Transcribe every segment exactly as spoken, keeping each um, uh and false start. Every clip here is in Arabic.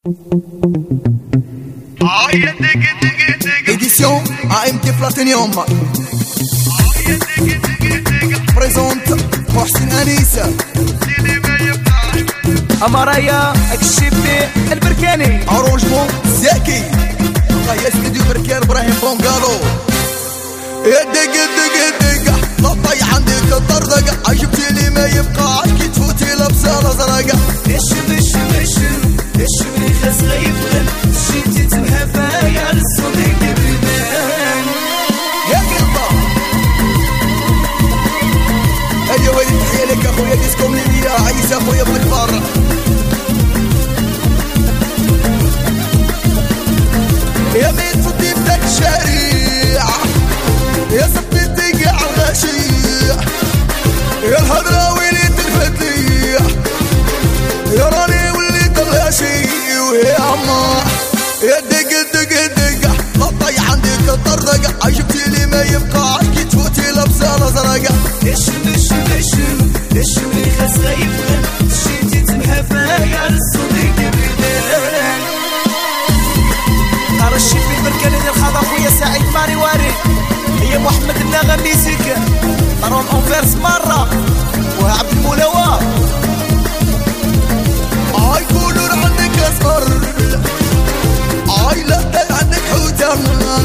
Édition A M T Platinum présente محسن أنيسة أماريا الشبي البركاني أروجمون زاكي الله يسندو بركان إبراهيم بونغالو. يا دق دق دق لا طي عندك الطردقة عجبتي ما يبقى كي تفوتي لبسالة زرقاء. الشم الشم الشم الشم يخس غيفغن شيتي تنهفا يا الصديق بيبان يا قلبا. هيا ويلي تحية لك أخويا ديسكم ليبيا عيسى أخويا ابن كبار. يا بيت صدي بدك الشارع يا صبي تقع الغشيع يا الهضرة ويلي تلفتلي يا راني وليت الغشي ويا عما. يا دق دق دق لا طي عندك الطردقة عجبتي لي ما يبقى كي تفوتي لبسالة زرقاء. الشم الشم الشم الشم يخس غيفغن شيتي تنهفا يا الصديق بيبان نار الشبي البركاني ديال الخضر خويا سعيد ماري واري هي محمد النغم ميزيك رون اونفيرس مرة وعبد المولوى اي كولور عندك اصفر اي لا عندك حوتة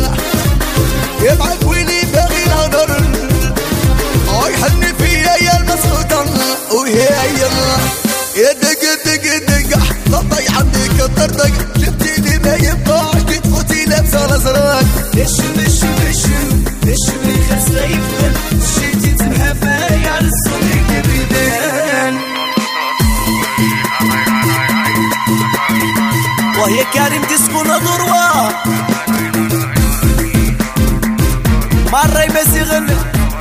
يبعك ويني باغي نهضر اي حني فيا يا المسخوطة وهي يا دق دق دق لا طي عندك الطردق جبتي لي ما يبقاش كي تفوتي لابسة الازرق. الشم الشم الشم الشم يخس غيفغن شيتي تنهفا يا الصديق بيبان وهي كريم ديسكو نضروا مرة يمسي غنى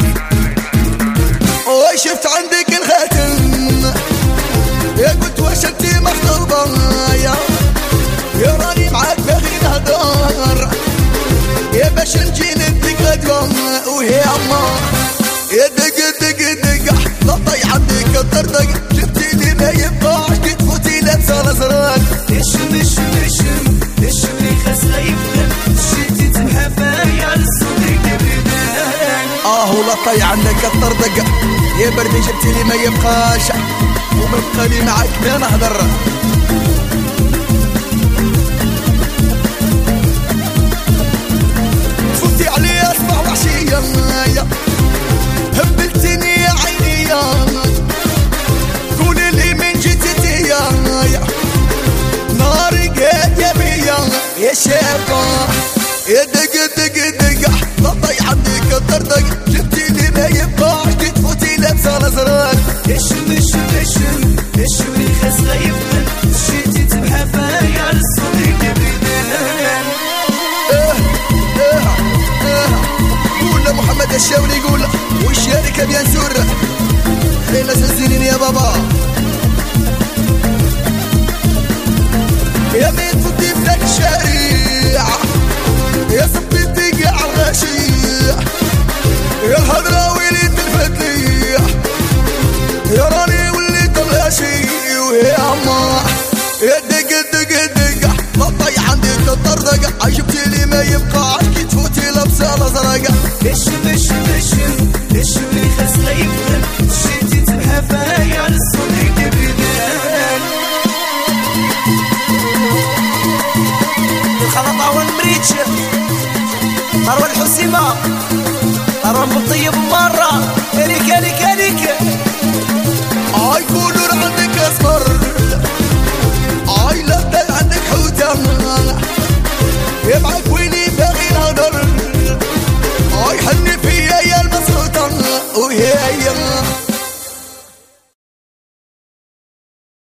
وي شفت عندك الخاتم يا قلت واش انتي مخطوبة يا يا راني معاك باغي نهضر يا باش نجي نديك غدوة وهي عما. يا دق دق دق لا طي عندك الطردق جبتي لي ما يبقاش كي تفوتي لابسة الازرق. الشم الشم الشم الشم يخس غيفغن شيتي تنهفا يا الصديق بيبان اه ولا طي عندك الطردق يا بردي جبتي لي ما يبقاش وما بقى لي معاك ما نهضر. تفوتي عليا صباح وعشية هبلتيني يا عيني قولي لي من جيتي يا ناري قاد يا بيا يا شابة. يا دق دق دق لا طي عندك الطردق جبتي لي ما يبقاش كي تفوتي لابسة الازرق. الشم الشم الشم الشم يخس غيفغن شيتي تنهفا يا الصديق بيبان اه اه اه قول محمد الشاولي يقول والشاركة بيان سور خلينا زنزينين يا بابا. يا بيت فضي بدك الشارع يا صبي تقع الغشيع يا الهضرة ويلي تلفتلي يا راني وليت الغشي وهي عما. يا دق دق دق لا طي عندك الطردقة عجبتي لي ما يبقى كي تفوتي لبسة الازرقاء. الشم الشم الشم الشم يخس غيفغن شيتي تنهفا يا الصديق بيبان الخلطة والمريتش مروة الحسيمة مروة بالطيب مرة كاليك كاليك كاليك اي كولور عندك اصفر اي لا عندك حوتة يبعك ويني باغي نهضر اي حني فيا يا المسخوطة وهي